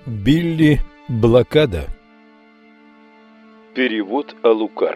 Билли Блокада. Перевод Алукарт.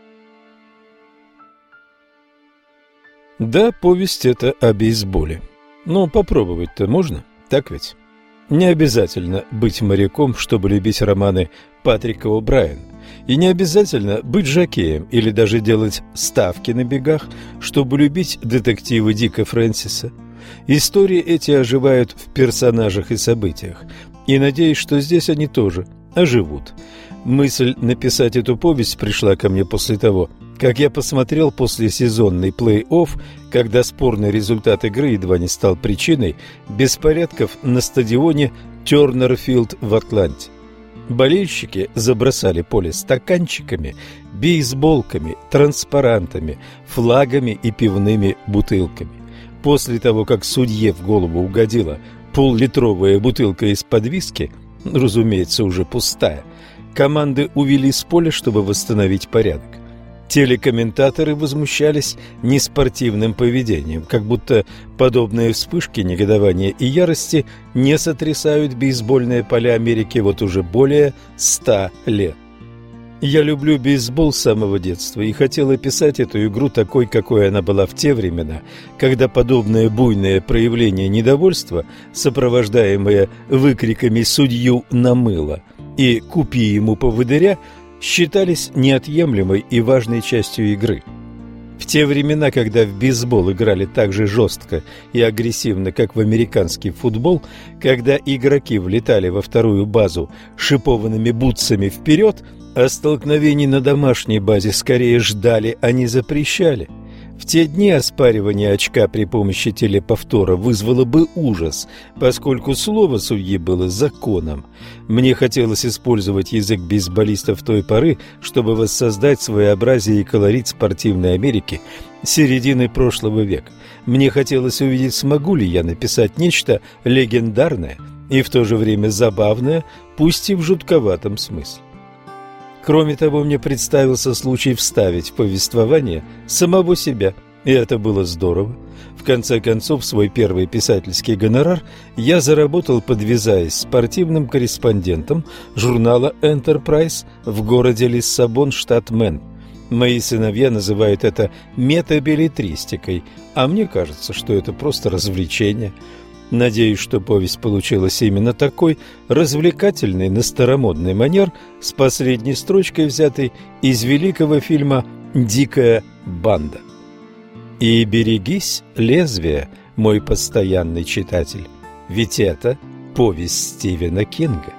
Да, повесть это о бейсболе. Но попробовать-то можно, так ведь? Не обязательно быть моряком, чтобы любить романы Патрика О'Брайена. И не обязательно быть жокеем или даже делать ставки на бегах, чтобы любить детективы Дика Фрэнсиса. Истории эти оживают в персонажах и событиях. И надеюсь, что здесь они тоже оживут. Мысль написать эту повесть пришла ко мне после того, как я посмотрел послесезонный плей-офф, когда спорный результат игры едва не стал причиной беспорядков на стадионе Тернер-Филд в Атланте. Болельщики забросали поле стаканчиками, бейсболками, транспарантами, флагами и пивными бутылками. После того, как судье в голову угодила пол-литровая бутылка из-под виски, разумеется, уже пустая, команды увели с поля, чтобы восстановить порядок. Телекомментаторы возмущались неспортивным поведением, как будто подобные вспышки негодования и ярости не сотрясают бейсбольные поля Америки вот уже более 100 лет. Я люблю бейсбол с самого детства и хотел описать эту игру такой, какой она была в те времена, когда подобное буйное проявление недовольства, сопровождаемое выкриками «судью намыло» и «купи ему поводыря», считались неотъемлемой и важной частью игры. В те времена, когда в бейсбол играли так же жестко и агрессивно, как в американский футбол, когда игроки влетали во вторую базу шипованными бутсами вперед, а столкновений на домашней базе скорее ждали, а не запрещали. В те дни оспаривание очка при помощи телеповтора вызвало бы ужас, поскольку слово судьи было законом. Мне хотелось использовать язык бейсболистов той поры, чтобы воссоздать своеобразие и колорит спортивной Америки середины прошлого века. Мне хотелось увидеть, смогу ли я написать нечто легендарное и в то же время забавное, пусть и в жутковатом смысле. Кроме того, мне представился случай вставить в повествование самого себя, и это было здорово. В конце концов, свой первый писательский гонорар я заработал, подвязаясь спортивным корреспондентом журнала «Энтерпрайз» в городе Лиссабон, штат Мэн. Мои сыновья называют это метабеллетристикой, а мне кажется, что это просто развлечение. Надеюсь, что повесть получилась именно такой, развлекательный на старомодный манер, с последней строчкой, взятой из великого фильма «Дикая банда». И берегись лезвия, мой постоянный читатель, ведь это повесть Стивена Кинга.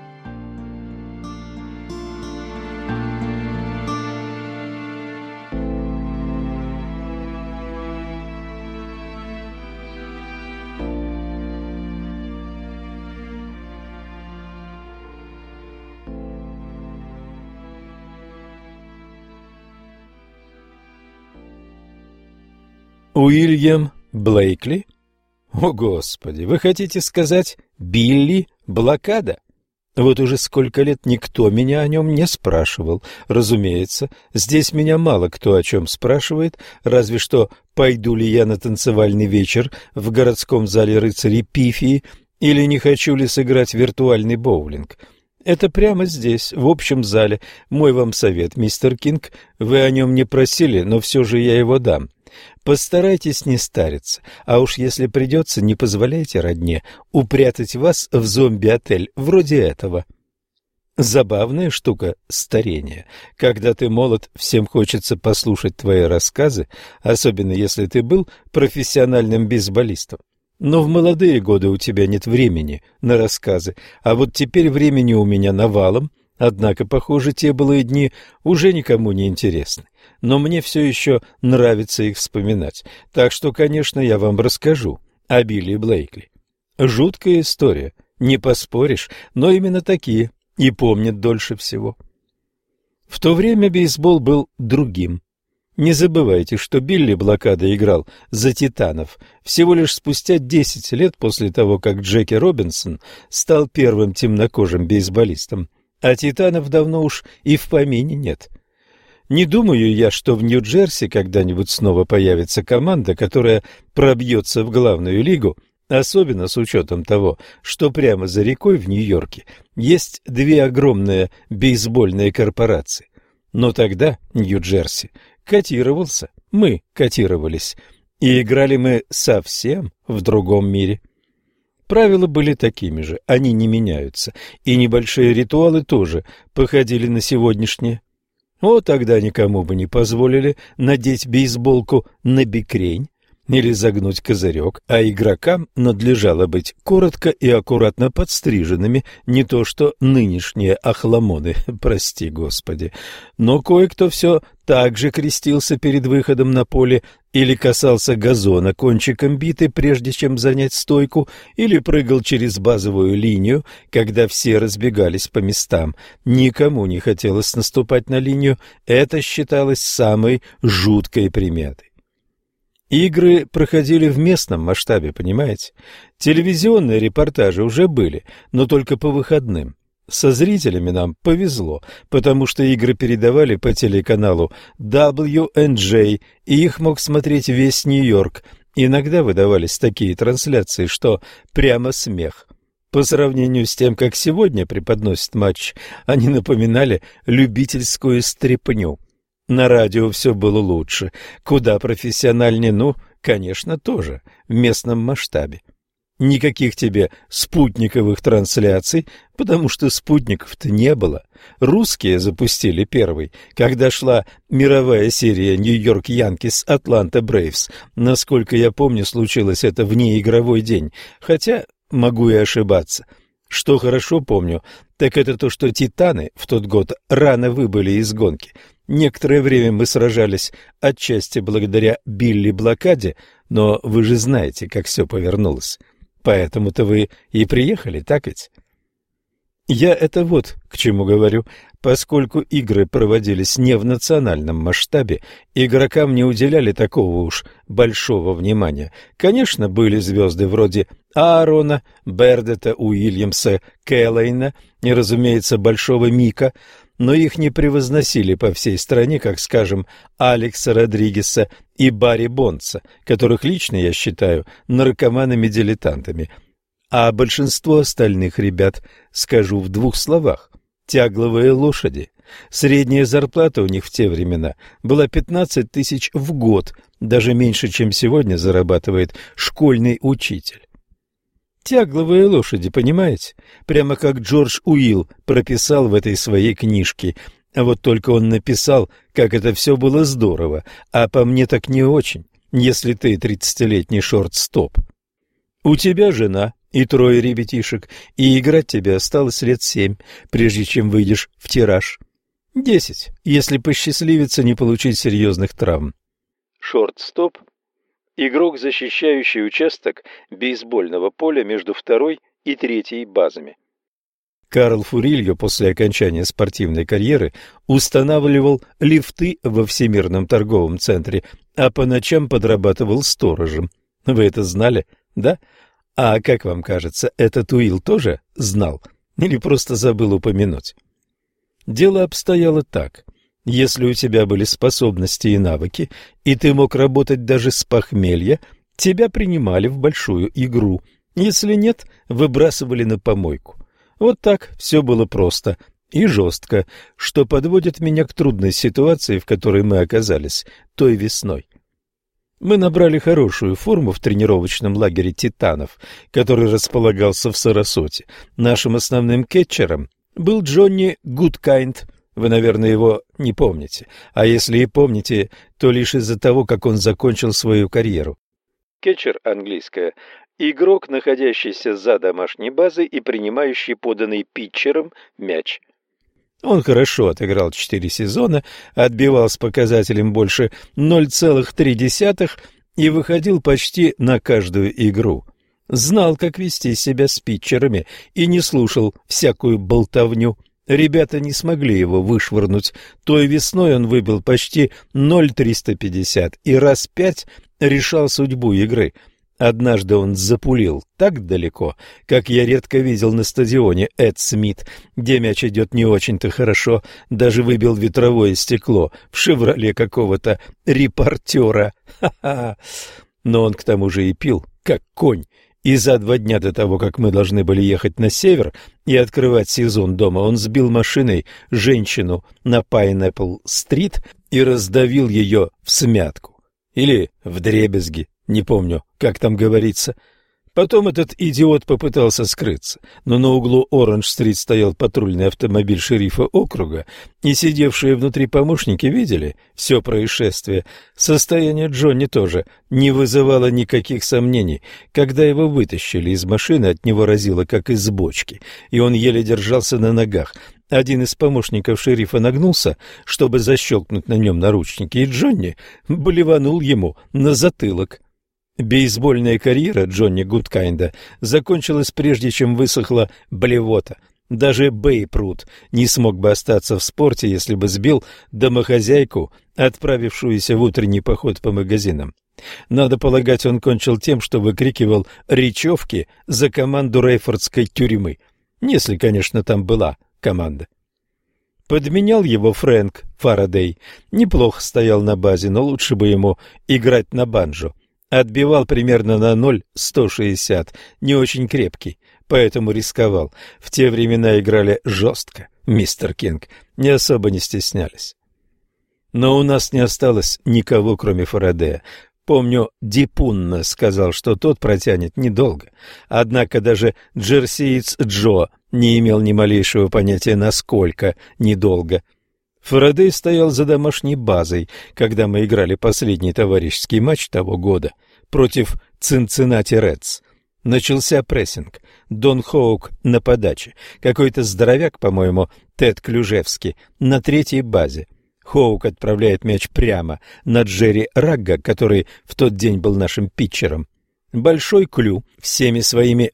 Уильям Блейкли? О, Господи, вы хотите сказать Билли Блокада? Вот уже сколько лет никто меня о нем не спрашивал. Разумеется, здесь меня мало кто о чем спрашивает, разве что пойду ли я на танцевальный вечер в городском зале рыцарей Пифии или не хочу ли сыграть виртуальный боулинг. Это прямо здесь, в общем зале. Мой вам совет, мистер Кинг, вы о нем не просили, но все же я его дам. Постарайтесь не стариться, а уж если придется, не позволяйте родне упрятать вас в зомби-отель вроде этого. Забавная штука старение. Когда ты молод, всем хочется послушать твои рассказы, особенно если ты был профессиональным бейсболистом. Но в молодые годы у тебя нет времени на рассказы, а вот теперь времени у меня навалом, однако, похоже, те былые дни уже никому не интересны. Но мне все еще нравится их вспоминать, так что, конечно, я вам расскажу о Билли Блейкли. Жуткая история, не поспоришь, но именно такие и помнят дольше всего. В то время бейсбол был другим. Не забывайте, что Билли Блокада играл за «Титанов» всего лишь спустя 10 лет после того, как Джеки Робинсон стал первым темнокожим бейсболистом, а «Титанов» давно уж и в помине нет. Не думаю я, что в Нью-Джерси когда-нибудь снова появится команда, которая пробьется в главную лигу Особенно с учетом того, что прямо за рекой в Нью-Йорке есть две огромные бейсбольные корпорации. Но тогда Нью-Джерси котировался, мы котировались, и играли мы совсем в другом мире. Правила были такими же, они не меняются, и небольшие ритуалы тоже походили на сегодняшние. Тогда никому бы не позволили надеть бейсболку на бикрень или загнуть козырек, а игрокам надлежало быть коротко и аккуратно подстриженными, не то что нынешние охламоны, прости господи. Но кое-кто все так же крестился перед выходом на поле или касался газона кончиком биты, прежде чем занять стойку, или прыгал через базовую линию, когда все разбегались по местам. Никому не хотелось наступать на линию, это считалось самой жуткой приметой. Игры проходили в местном масштабе, понимаете? Телевизионные репортажи уже были, но только по выходным. Со зрителями нам повезло, потому что игры передавали по телеканалу WNJ, и их мог смотреть весь Нью-Йорк. Иногда выдавались такие трансляции, что прямо смех. По сравнению с тем, как сегодня преподносят матч, они напоминали любительскую стряпню. На радио все было лучше, куда профессиональнее, конечно, тоже в местном масштабе. Никаких тебе спутниковых трансляций, потому что спутников-то не было. Русские запустили первый, когда шла мировая серия Нью-Йорк Янкис Атланта Брейвс. Насколько я помню, случилось это внеигровой день, хотя могу и ошибаться. Что хорошо помню, так это то, что «Титаны» в тот год рано выбыли из гонки. Некоторое время мы сражались отчасти благодаря Билли Блокаде, но вы же знаете, как все повернулось. Поэтому-то вы и приехали, так ведь? Я это вот к чему говорю. Поскольку игры проводились не в национальном масштабе, игрокам не уделяли такого уж большого внимания. Конечно, были звезды вроде Аарона, Бердета, Уильямса, Келлейна и, разумеется, Большого Мика, но их не превозносили по всей стране, как, скажем, Алекса Родригеса и Барри Бонса, которых лично я считаю наркоманами-дилетантами. А большинство остальных ребят, скажу в двух словах, тягловые лошади. Средняя зарплата у них в те времена была 15 тысяч в год, даже меньше, чем сегодня зарабатывает школьный учитель. Тягловые лошади, понимаете? Прямо как Джордж Уилл прописал в этой своей книжке. А вот только он написал, как это все было здорово, а по мне так не очень, если ты 30-летний шорт-стоп. У тебя жена и 3 ребятишек, и играть тебе осталось лет 7, прежде чем выйдешь в тираж. 10, если посчастливится не получить серьезных травм. Шорт-стоп — игрок, защищающий участок бейсбольного поля между 2-й и 3-й базами. Карл Фурильо после окончания спортивной карьеры устанавливал лифты во Всемирном торговом центре, а по ночам подрабатывал сторожем. Вы это знали, да? А как вам кажется, этот Уилл тоже знал или просто забыл упомянуть? Дело обстояло так. Если у тебя были способности и навыки, и ты мог работать даже с похмелья, тебя принимали в большую игру. Если нет, выбрасывали на помойку. Вот так все было просто и жестко, что подводит меня к трудной ситуации, в которой мы оказались той весной. Мы набрали хорошую форму в тренировочном лагере «Титанов», который располагался в Сарасоте. Нашим основным кетчером был Джонни Гудкайнд. Вы, наверное, его не помните. А если и помните, то лишь из-за того, как он закончил свою карьеру. Кетчер, английское, игрок, находящийся за домашней базой и принимающий поданный питчером мяч. Он хорошо отыграл 4 сезона, отбивал с показателем больше 0,3 и выходил почти на каждую игру. Знал, как вести себя с питчерами и не слушал всякую болтовню. Ребята не смогли его вышвырнуть. Той весной он выбил почти 0,350 и раз 5 решал судьбу игры. Однажды он запулил так далеко, как я редко видел на стадионе Эд Смит, где мяч идет не очень-то хорошо, даже выбил ветровое стекло в «Шевроле» какого-то репортера. Ха-ха! Но он к тому же и пил, как конь, И за 2 дня до того, как мы должны были ехать на север и открывать сезон дома, он сбил машиной женщину на Пайнэппл-стрит и раздавил ее всмятку. Или вдребезги, не помню, как там говорится. Потом этот идиот попытался скрыться, но на углу Оранж-стрит стоял патрульный автомобиль шерифа округа, и сидевшие внутри помощники видели все происшествие. Состояние Джонни тоже не вызывало никаких сомнений. Когда его вытащили из машины, от него разило, как из бочки, и он еле держался на ногах. Один из помощников шерифа нагнулся, чтобы защелкнуть на нем наручники, и Джонни блеванул ему на затылок. Бейсбольная карьера Джонни Гудкайнда закончилась прежде, чем высохла блевота. Даже Бейб Рут не смог бы остаться в спорте, если бы сбил домохозяйку, отправившуюся в утренний поход по магазинам. Надо полагать, он кончил тем, что выкрикивал речевки за команду Рейфордской тюрьмы, если, конечно, там была команда. Подменял его Фрэнк Фарадей. Неплохо стоял на базе, но лучше бы ему играть на банджо. Отбивал примерно на 0,160, не очень крепкий, поэтому рисковал. В те времена играли жестко, мистер Кинг, не особо не стеснялись. Но у нас не осталось никого, кроме Фарадея. Помню, Дипунна сказал, что тот протянет недолго. Однако даже джерсиец Джо не имел ни малейшего понятия, насколько недолго. Фарадей стоял за домашней базой, когда мы играли последний товарищеский матч того года против Цинциннати Редс. Начался прессинг. Дон Хоук на подаче. Какой-то здоровяк, по-моему, Тед Клюжевский, на 3-й базе. Хоук отправляет мяч прямо на Джерри Рагга, который в тот день был нашим питчером. Большой Клю всеми своими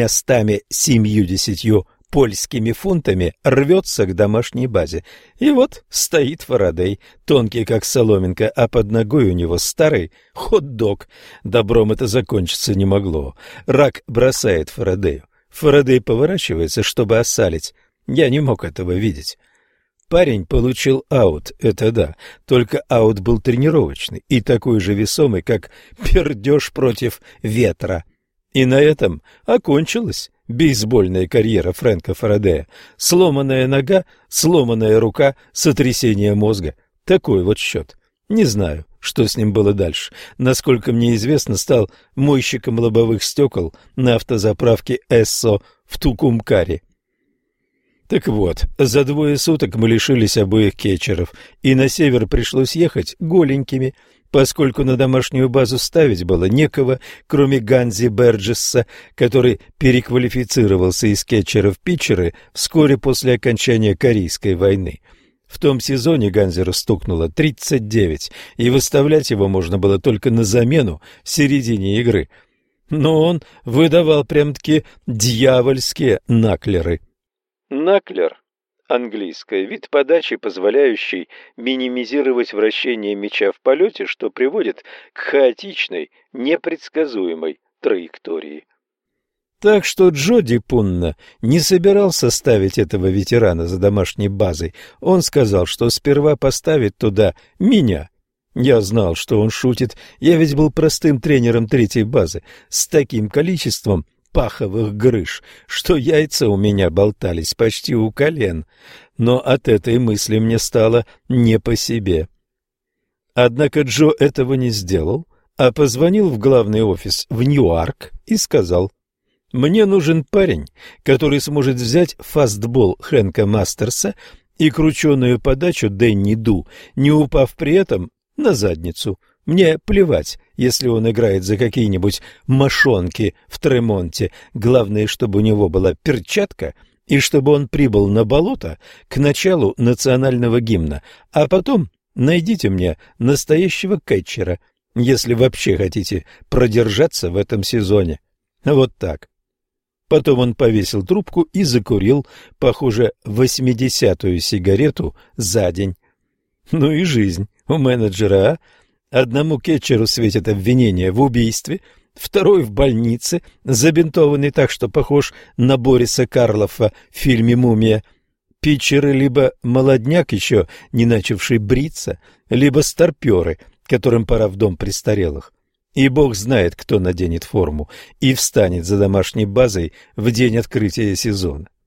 270 польскими фунтами рвется к домашней базе. И вот стоит Фарадей, тонкий как соломинка, а под ногой у него старый хот-дог. Добром это закончиться не могло. Рак бросает Фарадею. Фарадей поворачивается, чтобы осалить. Я не мог этого видеть. Парень получил аут, это да, только аут был тренировочный и такой же весомый, как пердеж против ветра. И на этом окончилась бейсбольная карьера Фрэнка Фарадея. Сломанная нога, сломанная рука, сотрясение мозга. Такой вот счет. Не знаю, что с ним было дальше. Насколько мне известно, стал мойщиком лобовых стекол на автозаправке «Эссо» в Тукумкаре. Так вот, за 2 суток мы лишились обоих кетчеров, и на север пришлось ехать голенькими, поскольку на домашнюю базу ставить было некого, кроме Ганзи Берджесса, который переквалифицировался из кетчера в питчеры вскоре после окончания Корейской войны. В том сезоне Ганзеру стукнуло 39, и выставлять его можно было только на замену в середине игры. Но он выдавал прям-таки дьявольские наклеры. Наклер – английский вид подачи, позволяющий минимизировать вращение мяча в полете, что приводит к хаотичной, непредсказуемой траектории. Так что Джо Дипунна не собирался ставить этого ветерана за домашней базой. Он сказал, что сперва поставит туда меня. Я знал, что он шутит. Я ведь был простым тренером 3-й базы с таким количеством паховых грыж, что яйца у меня болтались почти у колен, но от этой мысли мне стало не по себе. Однако Джо этого не сделал, а позвонил в главный офис в Ньюарк и сказал: «Мне нужен парень, который сможет взять фастбол Хэнка Мастерса и крученую подачу Дэнни Ду, не упав при этом на задницу. Мне плевать, если он играет за какие-нибудь мошонки в Тремонте. Главное, чтобы у него была перчатка и чтобы он прибыл на болото к началу национального гимна. А потом найдите мне настоящего кетчера, если вообще хотите продержаться в этом сезоне». Вот так. Потом он повесил трубку и закурил, похоже, 80-ю сигарету за день. Ну и жизнь у менеджера, а? Одному кетчеру светит обвинение в убийстве, второй в больнице, забинтованный так, что похож на Бориса Карлофа в фильме «Мумия». Питчеры либо молодняк, еще не начавший бриться, либо старперы, которым пора в дом престарелых. И бог знает, кто наденет форму и встанет за домашней базой в день открытия сезона.